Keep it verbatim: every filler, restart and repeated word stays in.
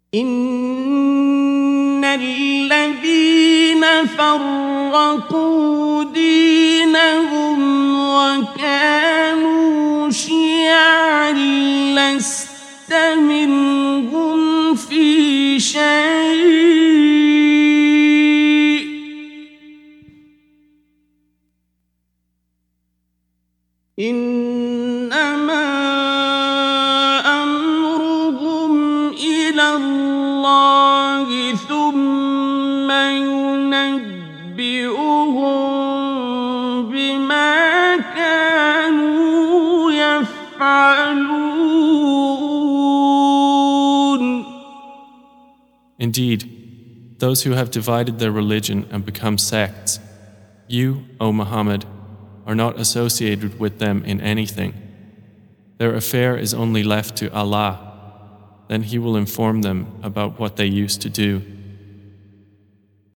إن الذين فرقوا دينهم وكانوا شيعا لست منهم في شيء إنما أمرهم إلى الله ثم ينبئهم بما كانوا يفعلون. Indeed, those who have divided their religion and become sects, you, O Muhammad, are not associated with them in anything. Their affair is only left to Allah. Then He will inform them about what they used to do.